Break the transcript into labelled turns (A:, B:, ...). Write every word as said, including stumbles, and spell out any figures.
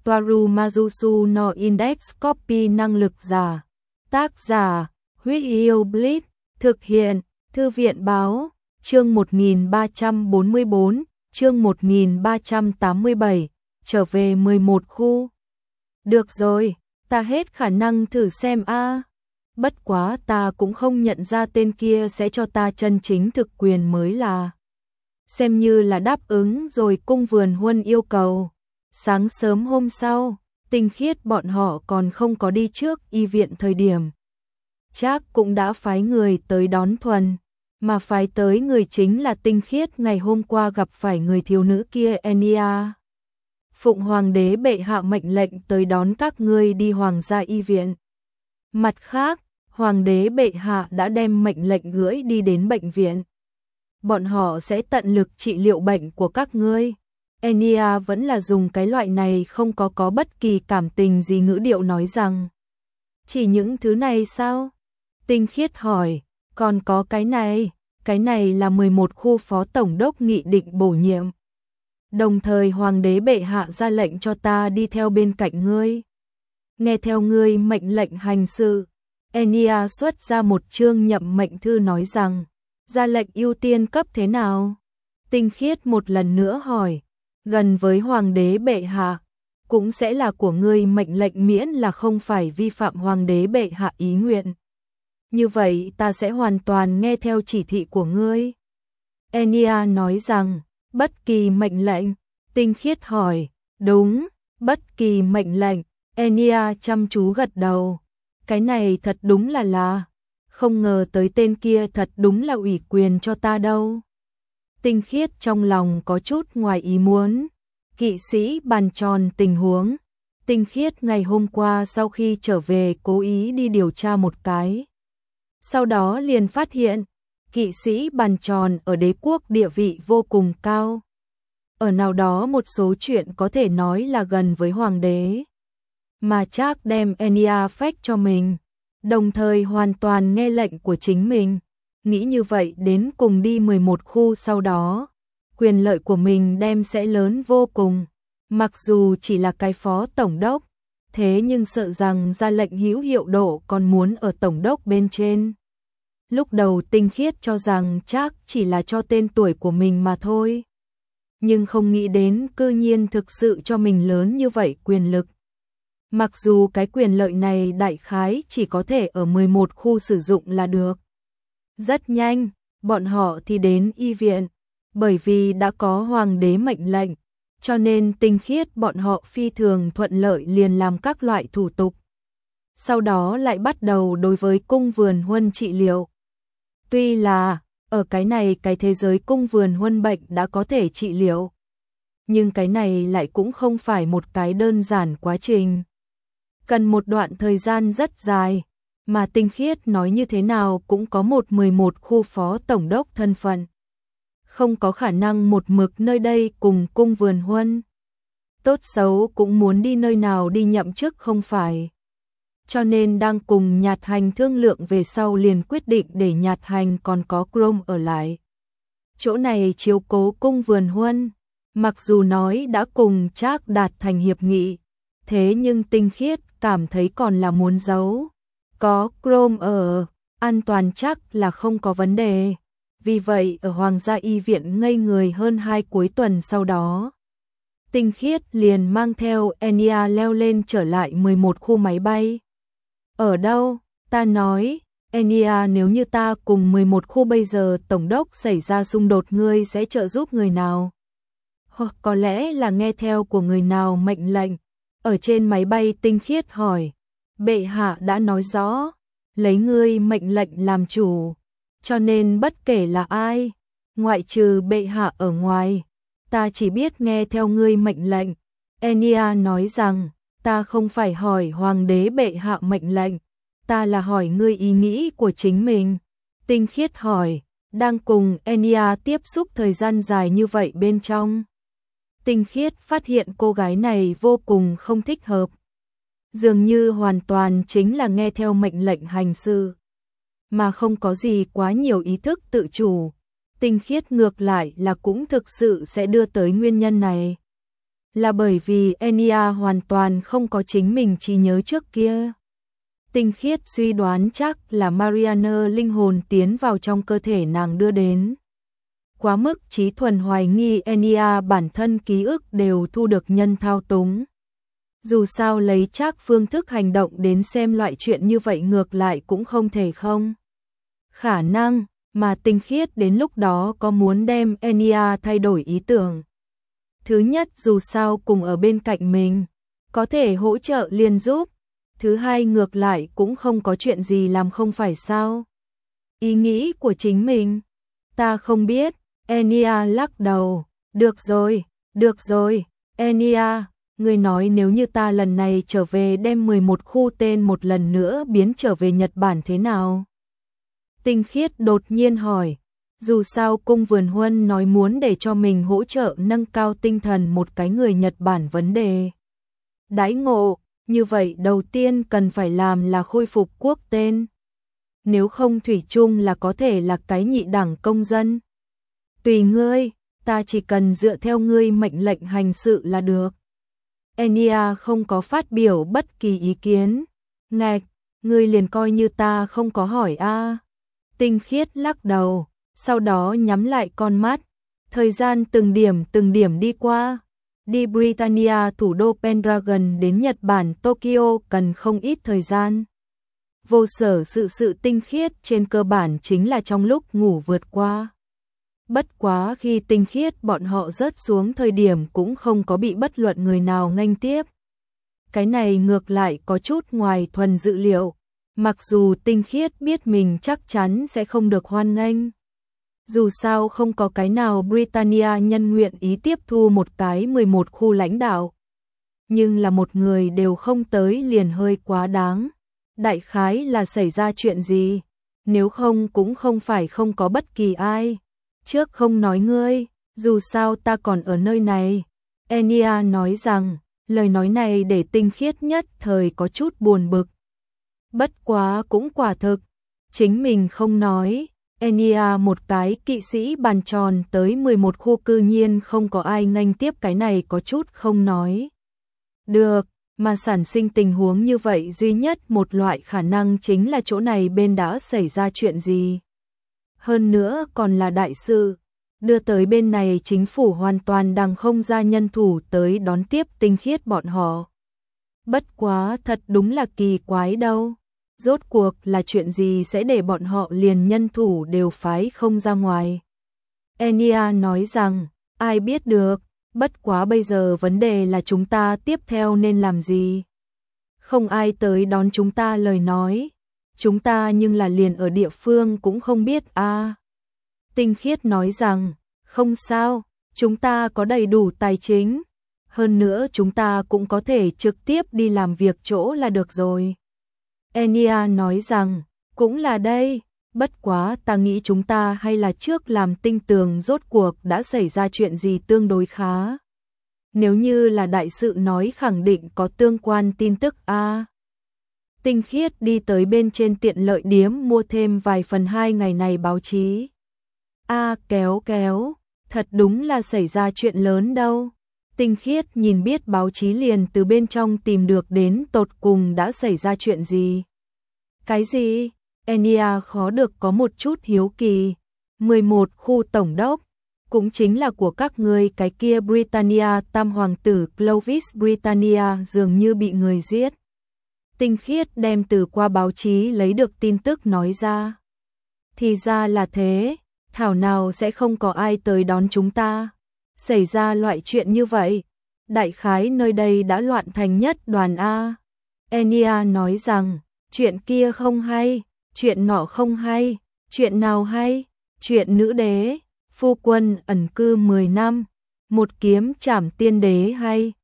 A: Toaru Majusu no Index Copy năng lực giả. Tác giả, Huyết Yêu Blitz, thực hiện, Thư viện báo, chương một nghìn ba trăm bốn mươi bốn, chương một nghìn ba trăm tám mươi bảy, trở về mười một khu. Được rồi, ta hết khả năng thử xem a. Bất quá ta cũng không nhận ra tên kia sẽ cho ta chân chính thực quyền mới là. Xem như là đáp ứng rồi. Cung Vườn Huân yêu cầu. Sáng sớm hôm sau, Tinh Khiết bọn họ còn không có đi trước y viện thời điểm. Trác cũng đã phái người tới đón Thuần, mà phái tới người chính là Tinh Khiết ngày hôm qua gặp phải người thiếu nữ kia Enya. Phụng Hoàng đế bệ hạ mệnh lệnh tới đón các ngươi đi Hoàng gia y viện. Mặt khác, Hoàng đế bệ hạ đã đem mệnh lệnh gửi đi đến bệnh viện. Bọn họ sẽ tận lực trị liệu bệnh của các ngươi. Enya vẫn là dùng cái loại này không có có bất kỳ cảm tình gì ngữ điệu nói rằng. Chỉ những thứ này sao? Tinh Khiết hỏi, còn có cái này, cái này là mười một khu phó tổng đốc nghị định bổ nhiệm. Đồng thời Hoàng đế bệ hạ ra lệnh cho ta đi theo bên cạnh ngươi. Nghe theo ngươi mệnh lệnh hành sự. Enya xuất ra một chương nhậm mệnh thư nói rằng, ra lệnh ưu tiên cấp thế nào? Tinh Khiết một lần nữa hỏi, gần với Hoàng đế bệ hạ, cũng sẽ là của ngươi mệnh lệnh miễn là không phải vi phạm Hoàng đế bệ hạ ý nguyện. Như vậy ta sẽ hoàn toàn nghe theo chỉ thị của ngươi. Enya nói rằng, bất kỳ mệnh lệnh. Tinh Khiết hỏi, đúng, bất kỳ mệnh lệnh. Enya chăm chú gật đầu. Cái này thật đúng là là, không ngờ tới tên kia thật đúng là ủy quyền cho ta đâu. Tinh Khiết trong lòng có chút ngoài ý muốn. Kỵ sĩ bàn tròn tình huống. Tinh Khiết ngày hôm qua sau khi trở về cố ý đi điều tra một cái. Sau đó liền phát hiện, kỵ sĩ bàn tròn ở đế quốc địa vị vô cùng cao. Ở nào đó một số chuyện có thể nói là gần với hoàng đế. Mà Trác đem Enya phách cho mình, đồng thời hoàn toàn nghe lệnh của chính mình. Nghĩ như vậy đến cùng đi mười một khu sau đó, quyền lợi của mình đem sẽ lớn vô cùng. Mặc dù chỉ là cái phó tổng đốc, thế nhưng sợ rằng ra lệnh hữu hiệu độ còn muốn ở tổng đốc bên trên. Lúc đầu Tinh Khiết cho rằng Trác chỉ là cho tên tuổi của mình mà thôi. Nhưng không nghĩ đến cư nhiên thực sự cho mình lớn như vậy quyền lực. Mặc dù cái quyền lợi này đại khái chỉ có thể ở mười một khu sử dụng là được. Rất nhanh, bọn họ thì đến y viện. Bởi vì đã có hoàng đế mệnh lệnh, cho nên Tinh Khiết bọn họ phi thường thuận lợi liền làm các loại thủ tục. Sau đó lại bắt đầu đối với Cung Vườn Huân trị liệu. Tuy là, ở cái này cái thế giới Cung Vườn Huân bệnh đã có thể trị liệu. Nhưng cái này lại cũng không phải một cái đơn giản quá trình. Cần một đoạn thời gian rất dài, mà Tinh Khiết nói như thế nào cũng có một mười một khu phó tổng đốc thân phận. Không có khả năng một mực nơi đây cùng Cung Vườn Huân. Tốt xấu cũng muốn đi nơi nào đi nhậm chức không phải. Cho nên đang cùng Nhạt Hành thương lượng về sau liền quyết định để Nhạt Hành còn có Chrome ở lại. Chỗ này chiếu cố Cung Vườn Huân. Mặc dù nói đã cùng Trác đạt thành hiệp nghị, thế nhưng Tinh Khiết cảm thấy còn là muốn giấu. Có Chrome ở, an toàn chắc là không có vấn đề. Vì vậy ở Hoàng gia y viện ngây người hơn hai cuối tuần sau đó. Tinh Khiết liền mang theo Enya leo lên trở lại mười một khu máy bay. Ở đâu? Ta nói, Enya nếu như ta cùng mười một khu bây giờ tổng đốc xảy ra xung đột ngươi sẽ trợ giúp người nào? Hoặc có lẽ là nghe theo của người nào mệnh lệnh. Ở trên máy bay Tinh Khiết hỏi, bệ hạ đã nói rõ, lấy ngươi mệnh lệnh làm chủ. Cho nên bất kể là ai, ngoại trừ bệ hạ ở ngoài, ta chỉ biết nghe theo ngươi mệnh lệnh. Enya nói rằng, ta không phải hỏi hoàng đế bệ hạ mệnh lệnh, ta là hỏi ngươi ý nghĩ của chính mình. Tinh Khiết hỏi, đang cùng Enya tiếp xúc thời gian dài như vậy bên trong. Tinh Khiết phát hiện cô gái này vô cùng không thích hợp. Dường như hoàn toàn chính là nghe theo mệnh lệnh hành sự, mà không có gì quá nhiều ý thức tự chủ. Tinh Khiết ngược lại là cũng thực sự sẽ đưa tới nguyên nhân này. là bởi vì Enya hoàn toàn không có chính mình trí nhớ trước kia. Tinh khiết suy đoán chắc là Marianne linh hồn tiến vào trong cơ thể nàng đưa đến. Quá mức trí thuần hoài nghi Enya bản thân ký ức đều thu được nhân thao túng. Dù sao lấy chắc phương thức hành động đến xem loại chuyện như vậy ngược lại cũng không thể không. Khả năng mà tinh khiết đến lúc đó có muốn đem Enya thay đổi ý tưởng. Thứ nhất dù sao cùng ở bên cạnh mình, có thể hỗ trợ liền giúp. Thứ hai ngược lại cũng không có chuyện gì làm không phải sao. Ý nghĩ của chính mình, ta không biết. Enya lắc đầu, được rồi, được rồi, Enya, ngươi nói nếu như ta lần này trở về đem mười một khu tên một lần nữa biến trở về Nhật Bản thế nào? Tinh khiết đột nhiên hỏi, dù sao cung vườn huân nói muốn để cho mình hỗ trợ nâng cao tinh thần một cái người Nhật Bản vấn đề. Đãi ngộ, như vậy đầu tiên cần phải làm là khôi phục quốc tên. Nếu không thủy chung là có thể là cái nhị đẳng công dân. Tùy ngươi, ta chỉ cần dựa theo ngươi mệnh lệnh hành sự là được. Enya không có phát biểu bất kỳ ý kiến. Ngạch, ngươi liền coi như ta không có hỏi a. Tinh khiết lắc đầu, sau đó nhắm lại con mắt. Thời gian từng điểm từng điểm đi qua. Đi Britannia thủ đô Pendragon đến Nhật Bản Tokyo cần không ít thời gian. Vô sở sự sự tinh khiết trên cơ bản chính là trong lúc ngủ vượt qua. Bất quá khi tinh khiết bọn họ rớt xuống thời điểm cũng không có bị bất luận người nào nghênh tiếp. Cái này ngược lại có chút ngoài thuần dự liệu, mặc dù tinh khiết biết mình chắc chắn sẽ không được hoan nghênh. Dù sao không có cái nào Britannia nhân nguyện ý tiếp thu một cái mười một khu lãnh đạo. Nhưng là một người đều không tới liền hơi quá đáng. Đại khái là xảy ra chuyện gì, nếu không cũng không phải không có bất kỳ ai. Trước không nói ngươi, dù sao ta còn ở nơi này. Enya nói rằng, lời nói này để tinh khiết nhất thời có chút buồn bực. Bất quá cũng quả thực, chính mình không nói. Enya một cái kỵ sĩ bàn tròn tới mười một khu cư nhiên không có ai nghênh tiếp cái này có chút không nói. Được, mà sản sinh tình huống như vậy duy nhất một loại khả năng chính là chỗ này bên đã xảy ra chuyện gì. Hơn nữa còn là đại sự, đưa tới bên này chính phủ hoàn toàn đang không ra nhân thủ tới đón tiếp tinh khiết bọn họ. Bất quá thật đúng là kỳ quái đâu, rốt cuộc là chuyện gì sẽ để bọn họ liền nhân thủ đều phái không ra ngoài. Enya nói rằng, ai biết được, bất quá bây giờ vấn đề là chúng ta tiếp theo nên làm gì. Không ai tới đón chúng ta lời nói. Chúng ta nhưng là liền ở địa phương cũng không biết a. À. Tinh khiết nói rằng, không sao, chúng ta có đầy đủ tài chính. Hơn nữa chúng ta cũng có thể trực tiếp đi làm việc chỗ là được rồi. Enya nói rằng, cũng là đây, bất quá ta nghĩ chúng ta hay là trước làm tinh tường rốt cuộc đã xảy ra chuyện gì tương đối khá. Nếu như là đại sự nói khẳng định có tương quan tin tức a. À. Tinh khiết đi tới bên trên tiện lợi điếm mua thêm vài phần hai ngày này báo chí. A à, kéo kéo, thật đúng là xảy ra chuyện lớn đâu. Tinh khiết nhìn biết báo chí liền từ bên trong tìm được đến tột cùng đã xảy ra chuyện gì. Cái gì? Enya khó được có một chút hiếu kỳ. mười một khu tổng đốc, cũng chính là của các ngươi cái kia Britannia tam hoàng tử Clovis Britannia dường như bị người giết. Tinh khiết đem từ qua báo chí lấy được tin tức nói ra. Thì ra là thế, thảo nào sẽ không có ai tới đón chúng ta. Xảy ra loại chuyện như vậy, đại khái nơi đây đã loạn thành nhất đoàn A. Enya nói rằng, chuyện kia không hay, chuyện nọ không hay, chuyện nào hay, chuyện nữ đế, phu quân ẩn cư mười năm, một kiếm trảm tiên đế hay.